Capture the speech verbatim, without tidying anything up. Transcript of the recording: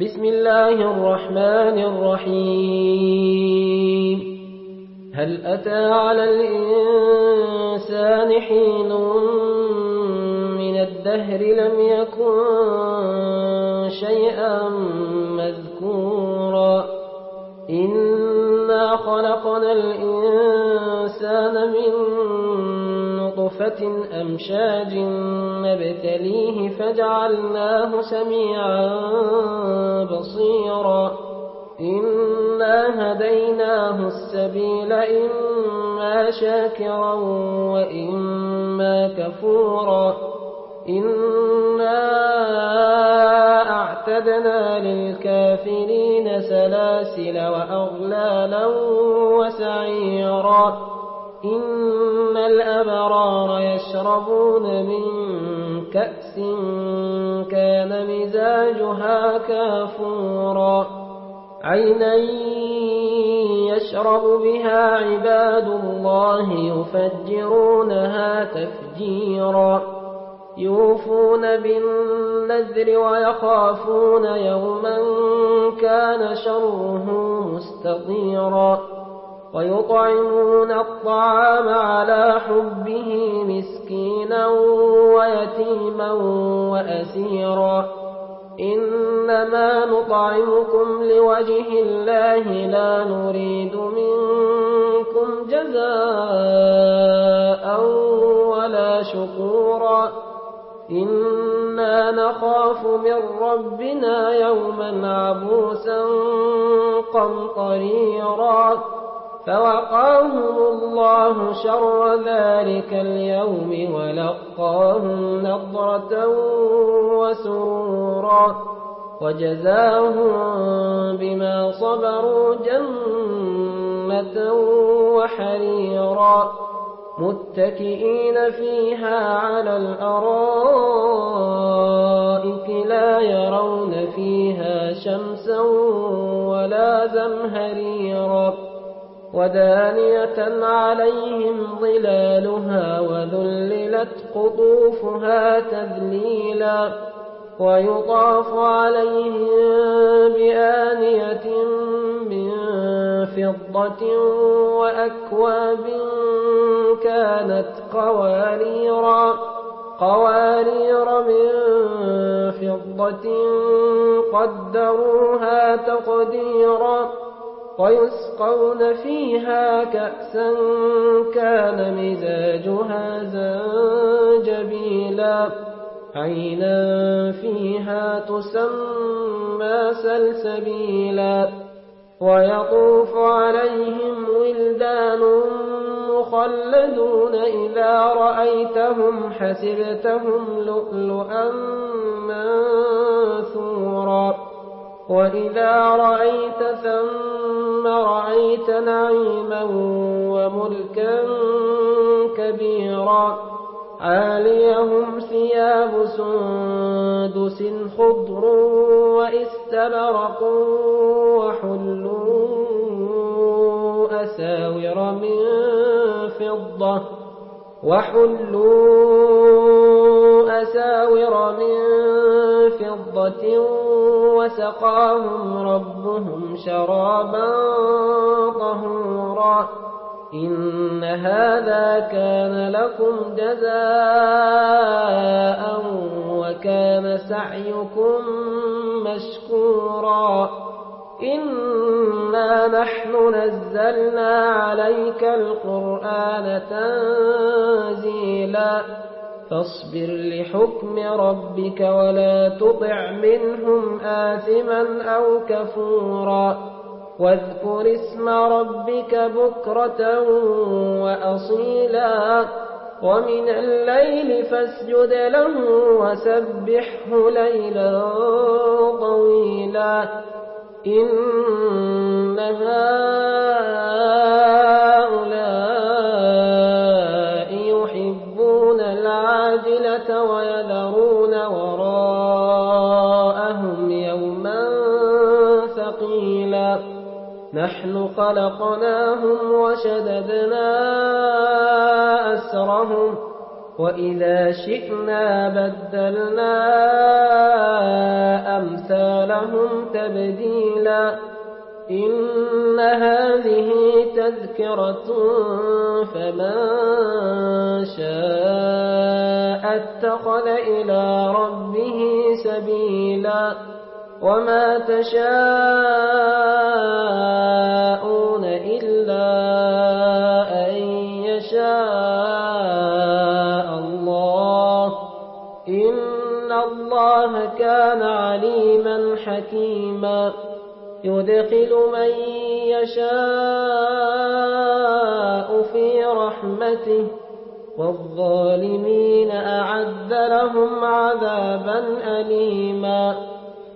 بسم الله الرحمن الرحيم هل أتى على الإنسان حين من الدهر لم يكن شيئا مذكورا إنا خلقنا الإنسان من نطفة أمشاج نبتليه فجعلناه سميعا بصيرا إنا هديناه السبيل إما شاكرا وإما كفورا إنا أعتدنا للكافرين سلاسل وأغلالا وسعيرا إن الأبرار يشربون من كأس كان مزاجها كافورا عينا يشرب بها عباد الله يفجرونها تفجيرا يوفون بالنذر ويخافون يوما كان شره مستطيرا ويطعمون الطعام على حبه مسكينا ويتيما وأسيرا إنما نطعمكم لوجه الله لا نريد منكم جزاء ولا شكورا إنا نخاف من ربنا يوما عبوسا قمطريرا فوقاهم الله شر ذلك اليوم ولقاهم نضرة وسرورا وجزاهم بما صبروا جنة وحريرا متكئين فيها على الأرائك لا يرون فيها شمسا ولا زمهريرا ودانية عليهم ظلالها وذللت قطوفها تذليلا ويطاف عليهم بآنية من فضة وأكواب كانت قواريرا قوارير من فضة قدروها تقديرا ويسقون فيها كأسا كان مزاجها زنجبيلا عينا فيها تسمى سلسبيلا ويطوف عليهم ولدان مخلدون إذا رأيتهم حسبتهم لؤلؤا منثورا وإذا رأيت ثم رأيت نعيما وملكا كبيرا عاليهم ثياب سندس خضر وإستبرق وحلوا أساور من فضة وحلوا أساور من فضة وسقاهم ربهم شرابا طهورا إن هذا كان لكم جزاء وكان سعيكم مشكورا إنا نحن نزلنا عليك القرآن تنزيلا فاصبر لحكم ربك ولا تطع منهم آثما أو كفورا واذكر اسم ربك بكرة وأصيلا ومن الليل فاسجد له وسبحه ليلا طويلا إن هؤلاء يحبون العاجلة ويذرون وراءهم يوما ثقيلا نحن خلقناهم وشددنا أسرهم وإذا شئنا بدلنا أمثالهم تبديلا إن هذه تذكرة فمن شاء اتخذ إلى ربه سبيلا وما تشاءون إلا أن يشاء الله إن الله كان عليما حكيما يدخل من يشاء في رحمته والظالمين أعد لهم عذابا أليما